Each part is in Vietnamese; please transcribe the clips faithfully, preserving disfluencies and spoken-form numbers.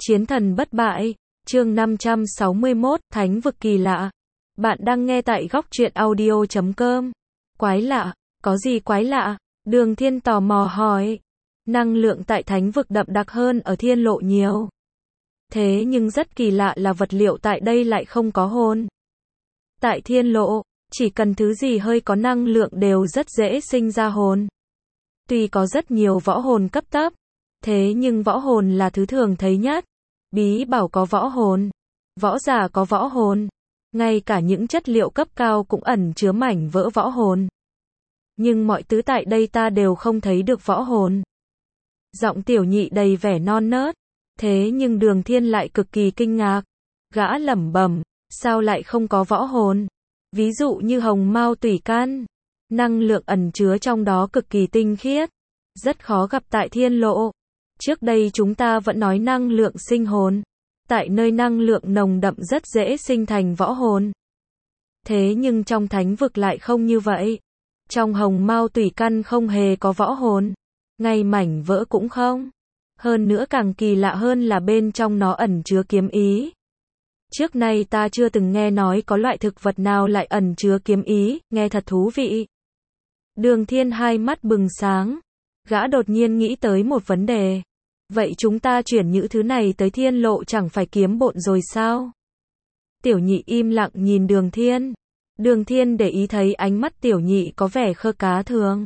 Chiến thần bất bại, chương năm trăm sáu mươi mốt, Thánh vực kỳ lạ. Bạn đang nghe tại góc truyện audio chấm com. Quái lạ, có gì quái lạ? Đường Thiên tò mò hỏi. Năng lượng tại thánh vực đậm đặc hơn ở thiên lộ nhiều. Thế nhưng rất kỳ lạ là vật liệu tại đây lại không có hồn. Tại thiên lộ, chỉ cần thứ gì hơi có năng lượng đều rất dễ sinh ra hồn. Tuy có rất nhiều võ hồn cấp thấp, thế nhưng võ hồn là thứ thường thấy nhất. Bí bảo có võ hồn, võ giả có võ hồn, ngay cả những chất liệu cấp cao cũng ẩn chứa mảnh vỡ võ hồn. Nhưng mọi thứ tại đây ta đều không thấy được võ hồn. Giọng tiểu nhị đầy vẻ non nớt, thế nhưng Đường Thiên lại cực kỳ kinh ngạc. Gã lẩm bẩm, sao lại không có võ hồn? Ví dụ như hồng mao tủy can, năng lượng ẩn chứa trong đó cực kỳ tinh khiết, rất khó gặp tại thiên lộ. Trước đây chúng ta vẫn nói năng lượng sinh hồn. Tại nơi năng lượng nồng đậm rất dễ sinh thành võ hồn. Thế nhưng trong thánh vực lại không như vậy. Trong hồng mao tủy căn không hề có võ hồn. Ngay mảnh vỡ cũng không. Hơn nữa càng kỳ lạ hơn là bên trong nó ẩn chứa kiếm ý. Trước nay ta chưa từng nghe nói có loại thực vật nào lại ẩn chứa kiếm ý, nghe thật thú vị. Đường Thiên hai mắt bừng sáng. Gã đột nhiên nghĩ tới một vấn đề. Vậy chúng ta chuyển những thứ này tới thiên lộ chẳng phải kiếm bộn rồi sao? Tiểu nhị im lặng nhìn Đường Thiên. Đường Thiên để ý thấy ánh mắt tiểu nhị có vẻ khơ cá thường.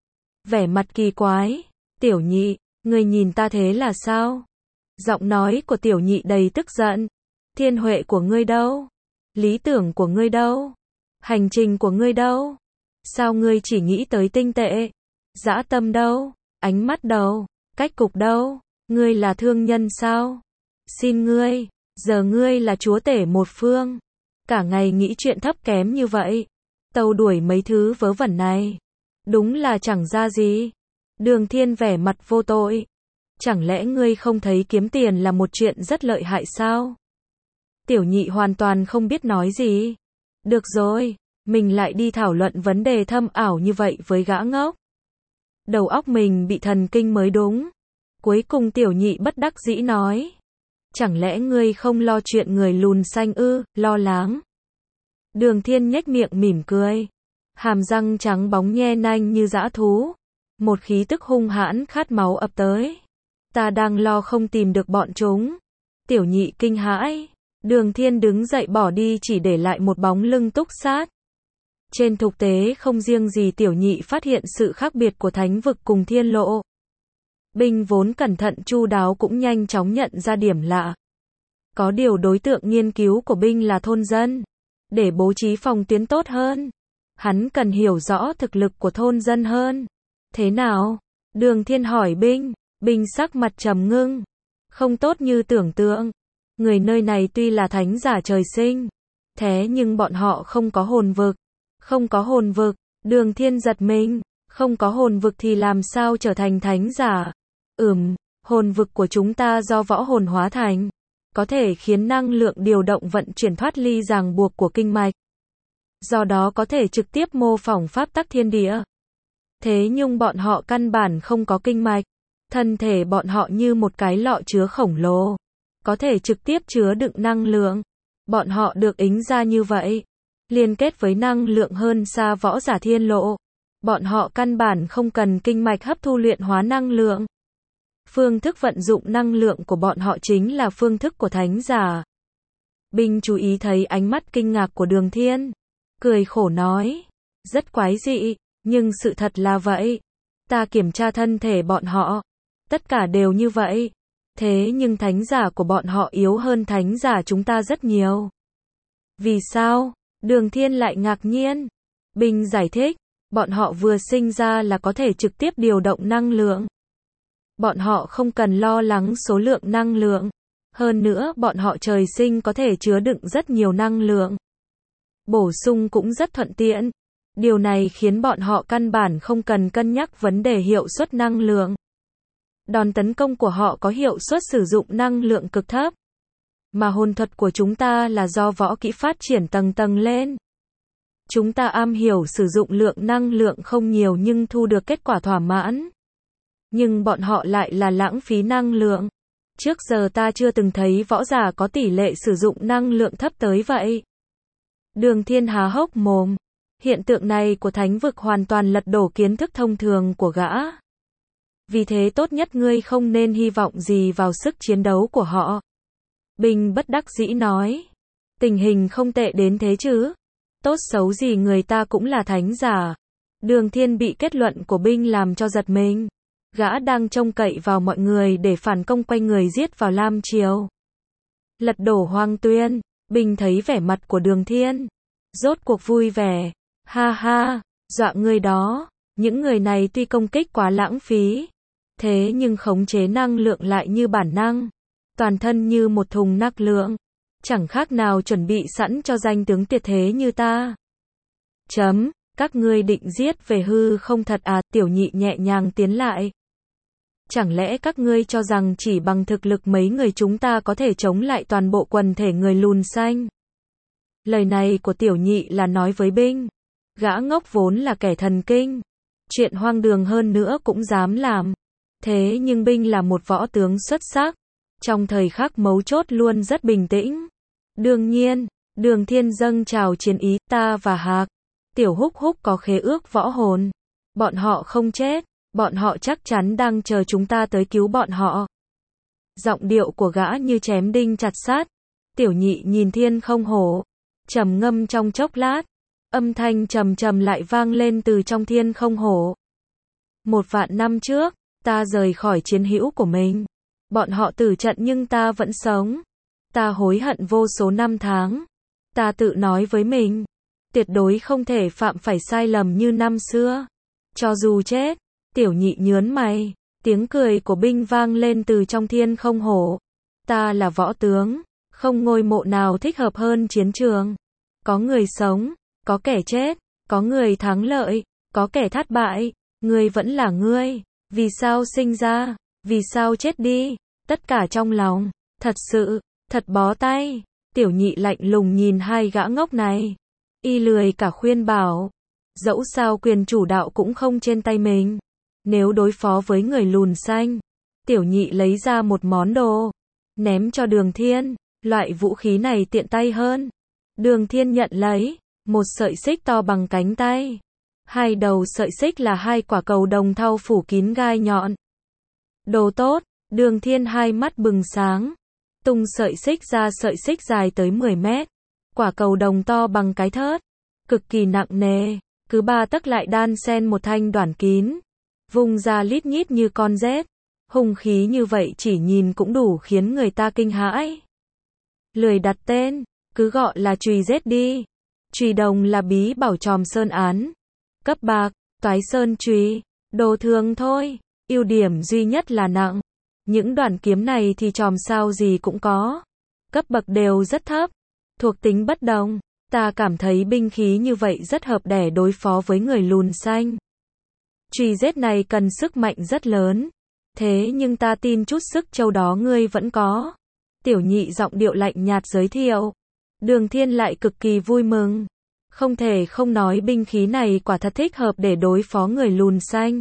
Vẻ mặt kỳ quái. Tiểu nhị, người nhìn ta thế là sao? Giọng nói của tiểu nhị đầy tức giận. Thiên huệ của ngươi đâu? Lý tưởng của ngươi đâu? Hành trình của ngươi đâu? Sao ngươi chỉ nghĩ tới tinh tệ? Dã tâm đâu? Ánh mắt đâu? Cách cục đâu? Ngươi là thương nhân sao? Xin ngươi, giờ ngươi là chúa tể một phương. Cả ngày nghĩ chuyện thấp kém như vậy. Tâu đuổi mấy thứ vớ vẩn này. Đúng là chẳng ra gì. Đường Thiên vẻ mặt vô tội. Chẳng lẽ ngươi không thấy kiếm tiền là một chuyện rất lợi hại sao? Tiểu nhị hoàn toàn không biết nói gì. Được rồi, mình lại đi thảo luận vấn đề thâm ảo như vậy với gã ngốc. Đầu óc mình bị thần kinh mới đúng. Cuối cùng tiểu nhị bất đắc dĩ nói. Chẳng lẽ ngươi không lo chuyện người lùn xanh ư, lo lắng. Đường Thiên nhếch miệng mỉm cười. Hàm răng trắng bóng nhe nanh như dã thú. Một khí tức hung hãn khát máu ập tới. Ta đang lo không tìm được bọn chúng. Tiểu nhị kinh hãi. Đường Thiên đứng dậy bỏ đi chỉ để lại một bóng lưng túc sát. Trên thực tế không riêng gì tiểu nhị phát hiện sự khác biệt của thánh vực cùng thiên lộ. Binh vốn cẩn thận chu đáo cũng nhanh chóng nhận ra điểm lạ. Có điều đối tượng nghiên cứu của binh là thôn dân. Để bố trí phòng tuyến tốt hơn, hắn cần hiểu rõ thực lực của thôn dân hơn. Thế nào? Đường Thiên hỏi binh. Binh sắc mặt trầm ngưng. Không tốt như tưởng tượng. Người nơi này tuy là thánh giả trời sinh, thế nhưng bọn họ không có hồn vực. Không có hồn vực. Đường Thiên giật mình. Không có hồn vực thì làm sao trở thành thánh giả? Ừm, hồn vực của chúng ta do võ hồn hóa thành, có thể khiến năng lượng điều động vận chuyển thoát ly ràng buộc của kinh mạch. Do đó có thể trực tiếp mô phỏng pháp tắc thiên địa. Thế nhưng bọn họ căn bản không có kinh mạch. Thân thể bọn họ như một cái lọ chứa khổng lồ, có thể trực tiếp chứa đựng năng lượng. Bọn họ được ính ra như vậy, liên kết với năng lượng hơn xa võ giả thiên lộ. Bọn họ căn bản không cần kinh mạch hấp thu luyện hóa năng lượng. Phương thức vận dụng năng lượng của bọn họ chính là phương thức của thánh giả. Binh chú ý thấy ánh mắt kinh ngạc của Đường Thiên. Cười khổ nói. Rất quái dị, nhưng sự thật là vậy. Ta kiểm tra thân thể bọn họ. Tất cả đều như vậy. Thế nhưng thánh giả của bọn họ yếu hơn thánh giả chúng ta rất nhiều. Vì sao? Đường Thiên lại ngạc nhiên. Binh giải thích. Bọn họ vừa sinh ra là có thể trực tiếp điều động năng lượng. Bọn họ không cần lo lắng số lượng năng lượng. Hơn nữa bọn họ trời sinh có thể chứa đựng rất nhiều năng lượng. Bổ sung cũng rất thuận tiện. Điều này khiến bọn họ căn bản không cần cân nhắc vấn đề hiệu suất năng lượng. Đòn tấn công của họ có hiệu suất sử dụng năng lượng cực thấp. Mà hồn thuật của chúng ta là do võ kỹ phát triển tầng tầng lên. Chúng ta am hiểu sử dụng lượng năng lượng không nhiều nhưng thu được kết quả thỏa mãn. Nhưng bọn họ lại là lãng phí năng lượng. Trước giờ ta chưa từng thấy võ giả có tỷ lệ sử dụng năng lượng thấp tới vậy. Đường Thiên há hốc mồm. Hiện tượng này của thánh vực hoàn toàn lật đổ kiến thức thông thường của gã. Vì thế tốt nhất ngươi không nên hy vọng gì vào sức chiến đấu của họ. Binh bất đắc dĩ nói. Tình hình không tệ đến thế chứ. Tốt xấu gì người ta cũng là thánh giả. Đường Thiên bị kết luận của Binh làm cho giật mình. Gã đang trông cậy vào mọi người để phản công quay người giết vào Lam Triều. Lật đổ Hoang Tuyên. Binh thấy vẻ mặt của Đường Thiên. Rốt cuộc vui vẻ. Ha ha, dọa người đó. Những người này tuy công kích quá lãng phí. Thế nhưng khống chế năng lượng lại như bản năng. Toàn thân như một thùng năng lượng. Chẳng khác nào chuẩn bị sẵn cho danh tướng tuyệt thế như ta. Chấm, các ngươi định giết về hư không thật à? Tiểu Nhị nhẹ nhàng tiến lại. Chẳng lẽ các ngươi cho rằng chỉ bằng thực lực mấy người chúng ta có thể chống lại toàn bộ quần thể người lùn xanh? Lời này của Tiểu Nhị là nói với Binh. Gã ngốc vốn là kẻ thần kinh. Chuyện hoang đường hơn nữa cũng dám làm. Thế nhưng Binh là một võ tướng xuất sắc. Trong thời khắc mấu chốt luôn rất bình tĩnh. Đương nhiên, Đường Thiên dâng trào chiến ý, ta và Hạc, Tiểu Húc Húc có khế ước võ hồn. Bọn họ không chết, bọn họ chắc chắn đang chờ chúng ta tới cứu bọn họ. Giọng điệu của gã như chém đinh chặt sắt. Tiểu Nhị nhìn Thiên Không Hổ, trầm ngâm trong chốc lát, âm thanh trầm trầm lại vang lên từ trong Thiên Không Hổ. Một vạn năm trước, ta rời khỏi chiến hữu của mình. Bọn họ tử trận nhưng ta vẫn sống. Ta hối hận vô số năm tháng. Ta tự nói với mình, tuyệt đối không thể phạm phải sai lầm như năm xưa. Cho dù chết. Tiểu Nhị nhớn mày. Tiếng cười của Binh vang lên từ trong Thiên Không Hổ. Ta là võ tướng. Không ngôi mộ nào thích hợp hơn chiến trường. Có người sống, có kẻ chết, có người thắng lợi, có kẻ thất bại. Ngươi vẫn là ngươi. Vì sao sinh ra? Vì sao chết đi? Tất cả trong lòng. Thật sự, thật bó tay. Tiểu Nhị lạnh lùng nhìn hai gã ngốc này. Y lười cả khuyên bảo. Dẫu sao quyền chủ đạo cũng không trên tay mình. Nếu đối phó với người lùn xanh. Tiểu Nhị lấy ra một món đồ. Ném cho Đường Thiên. Loại vũ khí này tiện tay hơn. Đường Thiên nhận lấy. Một sợi xích to bằng cánh tay. Hai đầu sợi xích là hai quả cầu đồng thau phủ kín gai nhọn. Đồ tốt. Đường Thiên hai mắt bừng sáng. Tung sợi xích ra, sợi xích dài tới mười mét. Quả cầu đồng to bằng cái thớt. Cực kỳ nặng nề. Cứ ba tấc lại đan xen một thanh đoản kín. Vung ra lít nhít như con rết. Hung khí như vậy chỉ nhìn cũng đủ khiến người ta kinh hãi. Lười đặt tên. Cứ gọi là chùy rết đi. Chùy đồng là bí bảo tròm sơn án. Cấp bạc, toái sơn chùy. Đồ thường thôi. Ưu điểm duy nhất là nặng. Những đoạn kiếm này thì tròm sao gì cũng có. Cấp bậc đều rất thấp. Thuộc tính bất đồng. Ta cảm thấy binh khí như vậy rất hợp để đối phó với người lùn xanh. Chùy rết này cần sức mạnh rất lớn. Thế nhưng ta tin chút sức châu đó ngươi vẫn có. Tiểu Nhị giọng điệu lạnh nhạt giới thiệu. Đường Thiên lại cực kỳ vui mừng. Không thể không nói binh khí này quả thật thích hợp để đối phó người lùn xanh.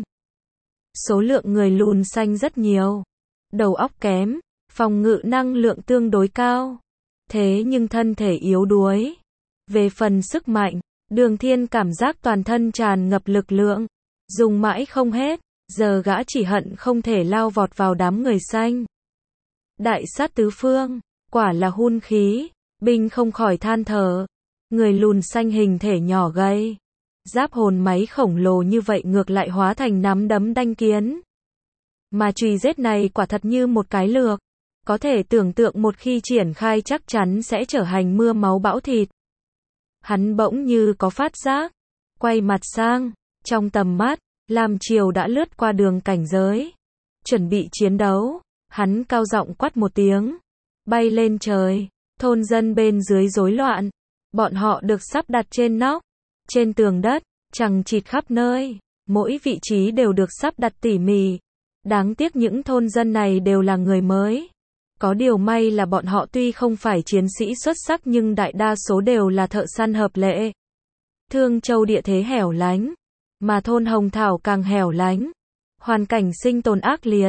Số lượng người lùn xanh rất nhiều. Đầu óc kém, phòng ngự năng lượng tương đối cao. Thế nhưng thân thể yếu đuối. Về phần sức mạnh, Đường Thiên cảm giác toàn thân tràn ngập lực lượng. Dùng mãi không hết, giờ gã chỉ hận không thể lao vọt vào đám người xanh. Đại sát tứ phương, quả là hun khí. Binh không khỏi than thở. Người lùn xanh hình thể nhỏ gầy. Giáp hồn máy khổng lồ như vậy ngược lại hóa thành nắm đấm đanh kiến. Mà chùy rết này quả thật như một cái lược. Có thể tưởng tượng một khi triển khai chắc chắn sẽ trở thành mưa máu bão thịt. Hắn bỗng như có phát giác. Quay mặt sang. Trong tầm mắt, Lam Triều đã lướt qua đường cảnh giới. Chuẩn bị chiến đấu. Hắn cao giọng quát một tiếng. Bay lên trời. Thôn dân bên dưới rối loạn. Bọn họ được sắp đặt trên nóc. Trên tường đất. Chằng chịt khắp nơi. Mỗi vị trí đều được sắp đặt tỉ mỉ. Đáng tiếc những thôn dân này đều là người mới. Có điều may là bọn họ tuy không phải chiến sĩ xuất sắc nhưng đại đa số đều là thợ săn hợp lệ. Thương Châu địa thế hẻo lánh. Mà thôn Hồng Thảo càng hẻo lánh. Hoàn cảnh sinh tồn ác liệt.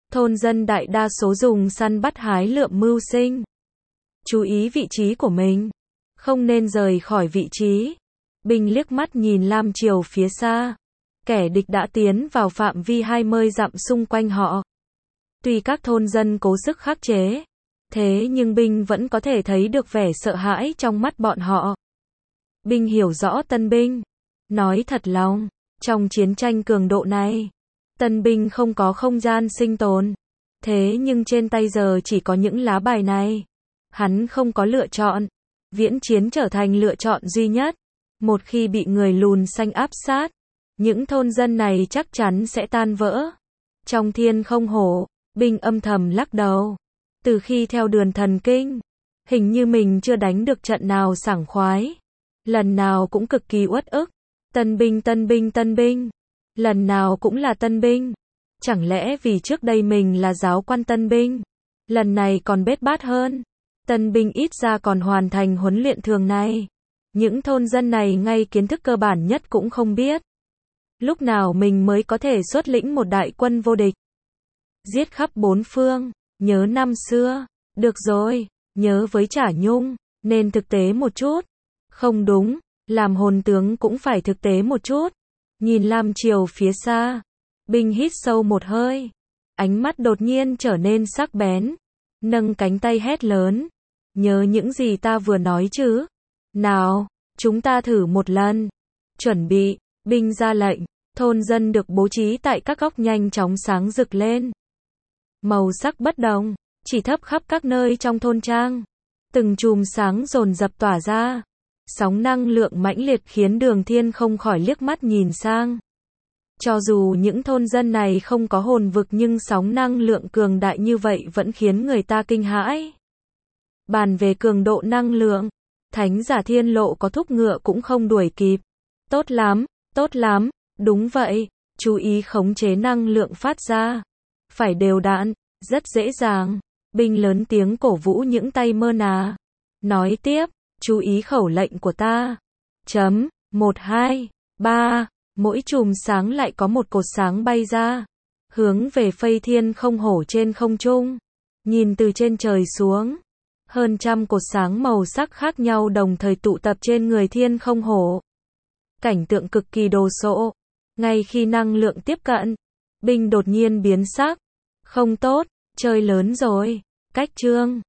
Thôn dân đại đa số dùng săn bắt hái lượm mưu sinh. Chú ý vị trí của mình. Không nên rời khỏi vị trí. Binh liếc mắt nhìn Lam Triều phía xa. Kẻ địch đã tiến vào phạm vi hai mươi dặm xung quanh họ. Tuy các thôn dân cố sức khắc chế, thế nhưng binh vẫn có thể thấy được vẻ sợ hãi trong mắt bọn họ. Binh hiểu rõ tân binh. Nói thật lòng, trong chiến tranh cường độ này, tân binh không có không gian sinh tồn. Thế nhưng trên tay giờ chỉ có những lá bài này. Hắn không có lựa chọn. Viễn chiến trở thành lựa chọn duy nhất. Một khi bị người lùn xanh áp sát, những thôn dân này chắc chắn sẽ tan vỡ. Trong thiên không hổ, binh âm thầm lắc đầu. Từ khi theo đường thần kinh, hình như mình chưa đánh được trận nào sảng khoái. Lần nào cũng cực kỳ uất ức. Tân binh tân binh tân binh. Lần nào cũng là tân binh. Chẳng lẽ vì trước đây mình là giáo quan tân binh, lần này còn bết bát hơn. Tân binh ít ra còn hoàn thành huấn luyện thường này. Những thôn dân này ngay kiến thức cơ bản nhất cũng không biết. Lúc nào mình mới có thể xuất lĩnh một đại quân vô địch. Giết khắp bốn phương. Nhớ năm xưa. Được rồi, nhớ với Trả Nhung, nên thực tế một chút. Không đúng, làm hồn tướng cũng phải thực tế một chút. Nhìn Lam Triều phía xa, binh hít sâu một hơi. Ánh mắt đột nhiên trở nên sắc bén. Nâng cánh tay hét lớn. Nhớ những gì ta vừa nói chứ? Nào, chúng ta thử một lần. Chuẩn bị, binh ra lệnh. Thôn dân được bố trí tại các góc nhanh chóng sáng rực lên. Màu sắc bất đồng, chỉ thấp khắp các nơi trong thôn trang. Từng chùm sáng dồn dập tỏa ra. Sóng năng lượng mãnh liệt khiến Đường Thiên không khỏi liếc mắt nhìn sang. Cho dù những thôn dân này không có hồn vực nhưng sóng năng lượng cường đại như vậy vẫn khiến người ta kinh hãi. Bàn về cường độ năng lượng, Thánh giả Thiên Lộ có thúc ngựa cũng không đuổi kịp. Tốt lắm, tốt lắm, đúng vậy, chú ý khống chế năng lượng phát ra. Phải đều đặn, rất dễ dàng. Binh lớn tiếng cổ vũ những tay mơ nà. Nói tiếp, chú ý khẩu lệnh của ta. Chấm, một, hai, ba, mỗi chùm sáng lại có một cột sáng bay ra. Hướng về phây thiên không hổ trên không trung. Nhìn từ trên trời xuống. Hơn trăm cột sáng màu sắc khác nhau đồng thời tụ tập trên người thiên không hổ. Cảnh tượng cực kỳ đồ sộ. Ngay khi năng lượng tiếp cận, binh đột nhiên biến sắc. Không tốt, chơi lớn rồi. Cách chương